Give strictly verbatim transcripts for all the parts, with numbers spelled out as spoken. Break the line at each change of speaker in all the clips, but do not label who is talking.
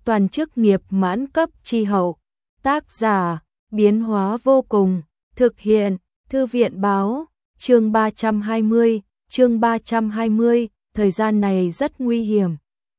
toàn chức nghiệp mãn cấp chi hậu. Tác giả, biến hóa vô cùng, thực hiện, thư viện báo, chương ba trăm hai mươi, chương ba trăm hai mươi, thời gian này rất nguy hiểm.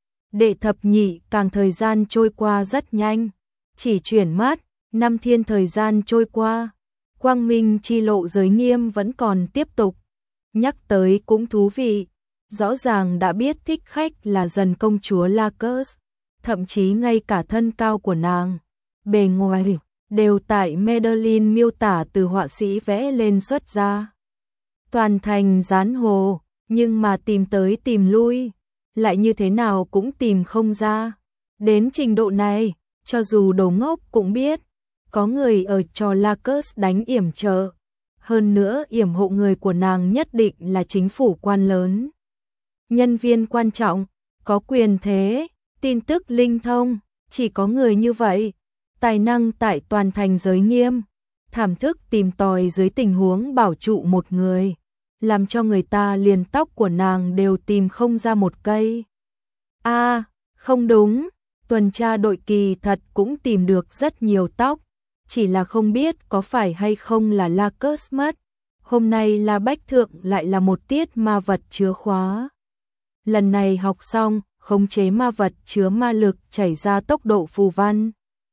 Đệ thập nhị càng thời gian trôi qua rất nhanh, chỉ chuyển mắt, năm thiên thời gian trôi qua, quang minh chi lộ giới nghiêm vẫn còn tiếp tục. Nhắc tới cũng thú vị, rõ ràng đã biết thích khách là dần công chúa Lacus, thậm chí ngay cả thân cao của nàng, bề ngoài đều tại Medellin miêu tả từ họa sĩ vẽ lên xuất ra. Toàn thành dán hồ, nhưng mà tìm tới tìm lui, lại như thế nào cũng tìm không ra. Đến trình độ này, cho dù đồ ngốc cũng biết, có người ở cho Lacus đánh yểm trợ. Hơn nữa yểm hộ người của nàng nhất định là chính phủ quan lớn. Nhân viên quan trọng, có quyền thế, tin tức linh thông, chỉ có người như vậy. Tài năng tại toàn thành giới nghiêm, thảm thức tìm tòi dưới tình huống bảo trụ một người, làm cho người ta liền tóc của nàng đều tìm không ra một cây. A, à, không đúng, tuần tra đội kỳ thật cũng tìm được rất nhiều tóc, chỉ là không biết có phải hay không là Lacus mất. Hôm nay La Bách Thượng lại là một tiết ma vật chứa khóa. Lần này học xong, khống chế ma vật chứa ma lực chảy ra tốc độ phù văn.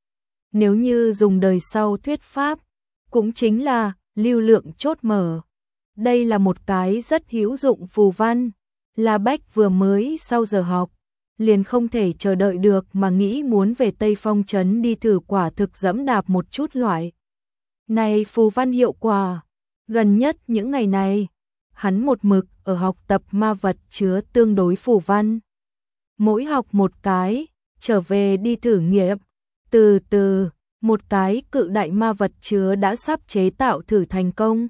Nếu như dùng đời sau thuyết pháp, cũng chính là lưu lượng chốt mở. Đây là một cái rất hữu dụng phù văn. La Bách vừa mới sau giờ học, liền không thể chờ đợi được mà nghĩ muốn về Tây Phong trấn đi thử quả thực dẫm đạp một chút loại. Này phù văn hiệu quả, gần nhất những ngày này, hắn một mực ở học tập ma vật chứa tương đối phù văn. Mỗi học một cái, trở về đi thử nghiệm. Từ từ, một cái cự đại ma vật chứa đã sắp chế tạo thử thành công.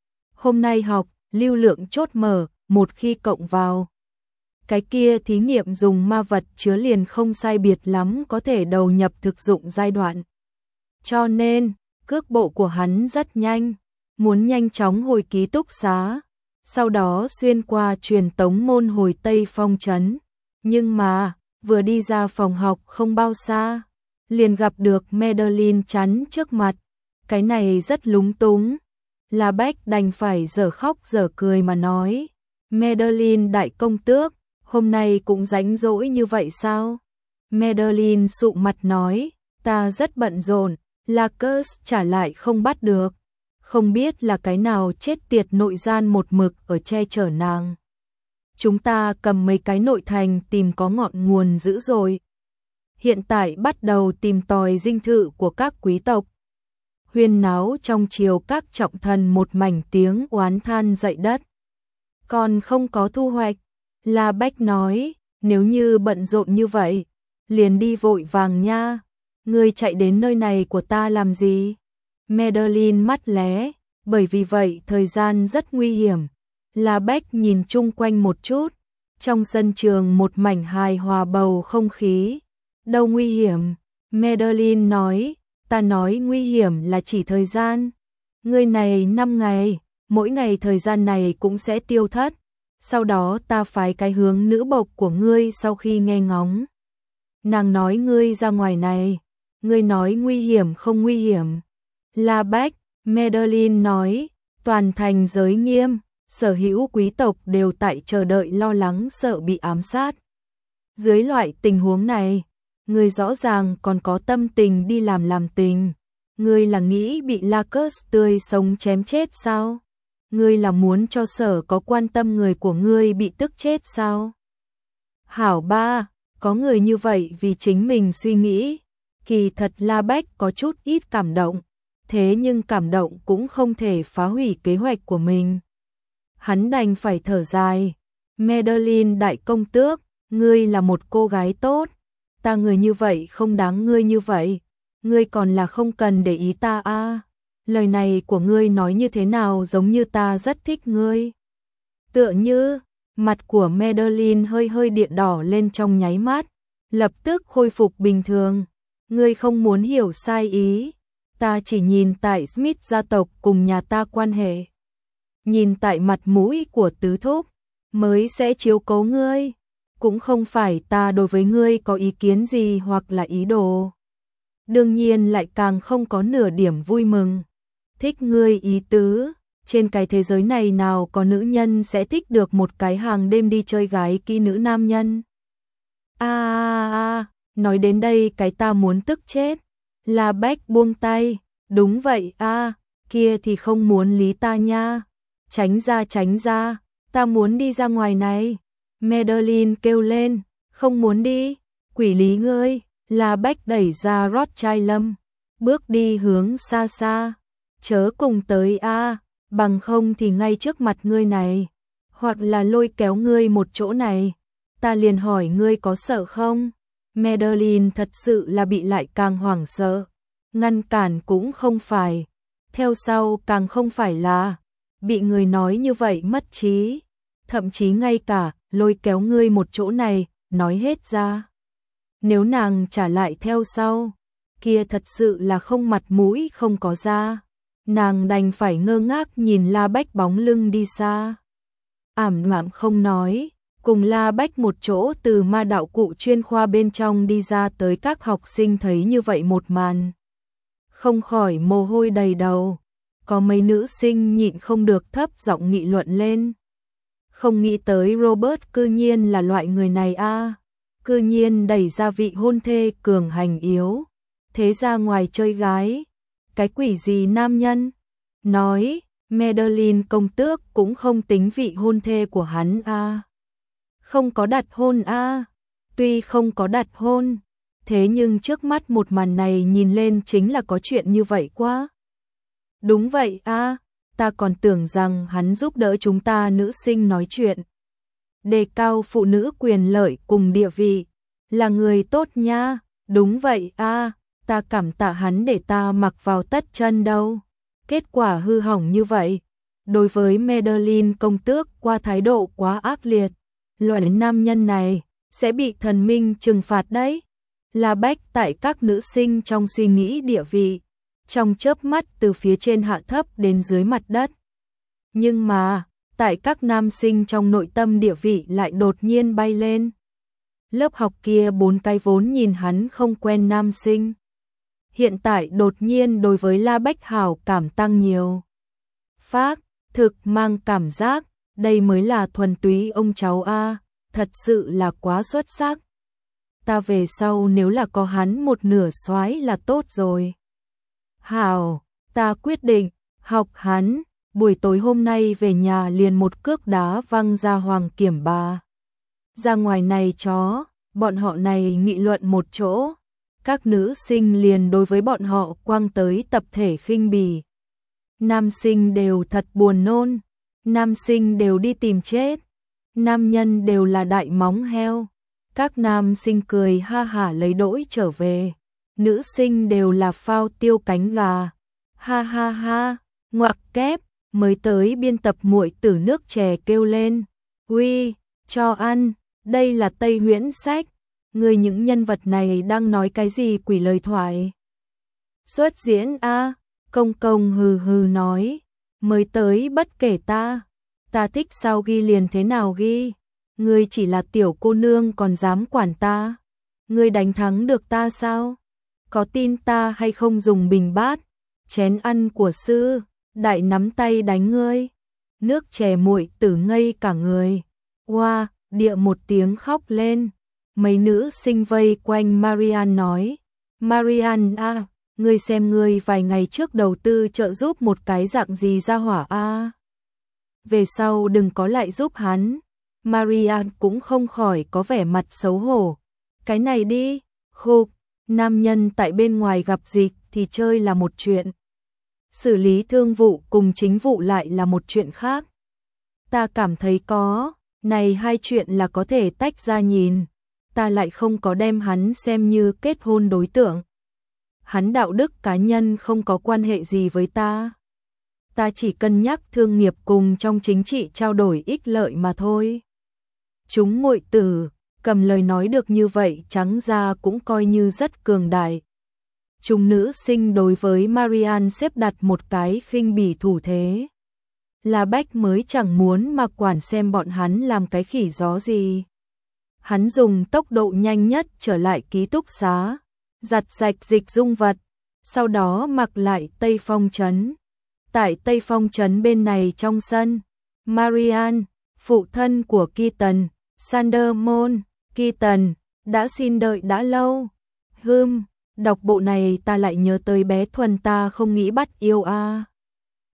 Hôm nay học, lưu lượng chốt mở, một khi cộng vào. Cái kia thí nghiệm dùng ma vật chứa liền không sai biệt lắm có thể đầu nhập thực dụng giai đoạn. Cho nên, cước bộ của hắn rất nhanh, muốn nhanh chóng hồi ký túc xá, sau đó xuyên qua truyền tống môn hồi Tây Phong trấn. Nhưng mà, vừa đi ra phòng học không bao xa, liền gặp được Medellin chắn trước mặt. Cái này rất lúng túng. La Bách đành phải dở khóc dở cười mà nói, Medellin đại công tước, hôm nay cũng rảnh rỗi như vậy sao? Medellin sụ mặt nói, ta rất bận rộn. Lacus trả lại không bắt được. Không biết là cái nào chết tiệt nội gian một mực ở che chở nàng. Chúng ta cầm mấy cái nội thành tìm có ngọn nguồn dữ rồi. Hiện tại bắt đầu tìm tòi dinh thự của các quý tộc. Huyên náo trong triều các trọng thần một mảnh tiếng oán than dậy đất. Còn không có thu hoạch. La Bách nói, nếu như bận rộn như vậy, liền đi vội vàng nha. Ngươi chạy đến nơi này của ta làm gì? Medellin mắt lé, bởi vì vậy thời gian rất nguy hiểm. La Bách nhìn chung quanh một chút, trong sân trường một mảnh hài hòa bầu không khí. Đâu nguy hiểm? Medellin nói, ta nói nguy hiểm là chỉ thời gian. Ngươi này năm ngày, mỗi ngày thời gian này cũng sẽ tiêu thất. Sau đó ta phái cái hướng nữ bộc của ngươi sau khi nghe ngóng. Nàng nói ngươi ra ngoài này, ngươi nói nguy hiểm không nguy hiểm. La Bách, Medellin nói, toàn thành giới nghiêm, sở hữu quý tộc đều tại chờ đợi lo lắng sợ bị ám sát. Dưới loại tình huống này, ngươi rõ ràng còn có tâm tình đi làm làm tình. Ngươi là nghĩ bị Lacus tươi sống chém chết sao? Ngươi là muốn cho sở có quan tâm người của ngươi bị tức chết sao? Hảo ba, có người như vậy vì chính mình suy nghĩ. Kỳ thật La Bách có chút ít cảm động, thế nhưng cảm động cũng không thể phá hủy kế hoạch của mình. Hắn đành phải thở dài. Medellin đại công tước, ngươi là một cô gái tốt. Ta người như vậy không đáng ngươi như vậy. Ngươi còn là không cần để ý ta a. À. Lời này của ngươi nói như thế nào giống như ta rất thích ngươi. Tựa như, mặt của Medellin hơi hơi điện đỏ lên trong nháy mắt, lập tức khôi phục bình thường. Ngươi không muốn hiểu sai ý. Ta chỉ nhìn tại Smith gia tộc cùng nhà ta quan hệ. Nhìn tại mặt mũi của tứ thúc, mới sẽ chiếu cố ngươi. cũng không phải ta đối với ngươi có ý kiến gì hoặc là ý đồ. Đương nhiên lại càng không có nửa điểm vui mừng. Thích ngươi ý tứ, trên cái thế giới này nào có nữ nhân sẽ thích được một cái hàng đêm đi chơi gái kỹ nữ nam nhân. A a a, nói đến đây cái ta muốn tức chết. La Bách buông tay, đúng vậy a, kia thì không muốn lý ta nha. Tránh ra tránh ra, ta muốn đi ra ngoài này. Madeline kêu lên, không muốn đi, quỷ lý ngươi. La Bách đẩy ra Rothschild, bước đi hướng xa xa. Chớ cùng tới a, bằng không thì ngay trước mặt ngươi này, hoặc là lôi kéo ngươi một chỗ này, ta liền hỏi ngươi có sợ không? Madeline thật sự là bị lại càng hoảng sợ, ngăn cản cũng không phải, theo sau càng không phải là, bị người nói như vậy mất trí, thậm chí ngay cả lôi kéo ngươi một chỗ này, nói hết ra. Nếu nàng trả lại theo sau, kia thật sự là không mặt mũi không có ra. Nàng đành phải ngơ ngác nhìn La Bách bóng lưng đi xa. Ảm đạm không nói, cùng La Bách một chỗ từ ma đạo cụ chuyên khoa bên trong đi ra tới các học sinh thấy như vậy một màn. Không khỏi mồ hôi đầy đầu, có mấy nữ sinh nhịn không được thấp giọng nghị luận lên. Không nghĩ tới Robert cư nhiên là loại người này a, cư nhiên đẩy ra vị hôn thê cường hành yếu, thế ra ngoài chơi gái. Cái quỷ gì nam nhân? Nói, Madeline công tước cũng không tính vị hôn thê của hắn a. À. Không có đặt hôn a. À. Tuy không có đặt hôn, thế nhưng trước mắt một màn này nhìn lên chính là có chuyện như vậy quá. Đúng vậy a, à, ta còn tưởng rằng hắn giúp đỡ chúng ta nữ sinh nói chuyện. Đề cao phụ nữ quyền lợi cùng địa vị, là người tốt nha, đúng vậy a. À. Ta cảm tạ hắn để ta mặc vào tất chân đâu. Kết quả hư hỏng như vậy. Đối với Madeline công tước qua thái độ quá ác liệt. Loại nam nhân này sẽ bị thần minh trừng phạt đấy. La Bách tại các nữ sinh trong suy nghĩ địa vị. Trong chớp mắt từ phía trên hạ thấp đến dưới mặt đất. Nhưng mà, tại các nam sinh trong nội tâm địa vị lại đột nhiên bay lên. Lớp học kia bốn cái vốn nhìn hắn không quen nam sinh. Hiện tại đột nhiên đối với La Bách hảo cảm tăng nhiều. Phác, thực mang cảm giác, đây mới là thuần túy ông cháu A, thật sự là quá xuất sắc. Ta về sau nếu là có hắn một nửa soái là tốt rồi. Hảo, ta quyết định, học hắn, buổi tối hôm nay về nhà liền một cước đá văng ra Hoàng Kiểm Bà. Ra ngoài này chó, bọn họ này nghị luận một chỗ. Các nữ sinh liền đối với bọn họ quăng tới tập thể khinh bỉ. Nam sinh đều thật buồn nôn, nam sinh đều đi tìm chết, nam nhân đều là đại móng heo. Các nam sinh cười ha hả lấy đỗi trở về, nữ sinh đều là phao tiêu cánh gà. Ha ha ha, ngoặc kép, mới tới biên tập muội tử nước chè kêu lên. Uy, cho ăn, đây là Tây Huyễn sách. Người những nhân vật này đang nói cái gì quỷ lời thoại? Xuất diễn a, công công hừ hừ nói, mới tới bất kể ta, ta thích sao ghi liền thế nào ghi, ngươi chỉ là tiểu cô nương còn dám quản ta, ngươi đánh thắng được ta sao? Có tin ta hay không dùng bình bát, chén ăn của sư, đại nắm tay đánh ngươi. Nước chè muội tử ngây cả người. Oa, wow, địa một tiếng khóc lên. Mấy nữ sinh vây quanh Marianne nói, Marianne a, ngươi xem ngươi vài ngày trước đầu tư trợ giúp một cái dạng gì ra hỏa a. Về sau đừng có lại giúp hắn. Marianne cũng không khỏi có vẻ mặt xấu hổ. Cái này đi, khục, nam nhân tại bên ngoài gặp dịch thì chơi là một chuyện. Xử lý thương vụ cùng chính vụ lại là một chuyện khác. Ta cảm thấy có, này hai chuyện là có thể tách ra nhìn. Ta lại không có đem hắn xem như kết hôn đối tượng. Hắn đạo đức cá nhân không có quan hệ gì với ta. Ta chỉ cân nhắc thương nghiệp cùng trong chính trị trao đổi ích lợi mà thôi. Chúng muội tử, cầm lời nói được như vậy trắng ra cũng coi như rất cường đại. Chúng nữ sinh đối với Marianne xếp đặt một cái khinh bỉ thủ thế. La Bách mới chẳng muốn mà quản xem bọn hắn làm cái khỉ gió gì. hắn dùng tốc độ nhanh nhất trở lại ký túc xá, giặt sạch dịch dung vật, sau đó mặc lại Tây Phong trấn. Tại Tây Phong trấn bên này trong sân, Marian, phụ thân của Keaton, Sandermon, Keaton, đã xin đợi đã lâu. Hừm, đọc bộ này ta lại nhớ tới bé Thuần ta không nghĩ bắt yêu a. À.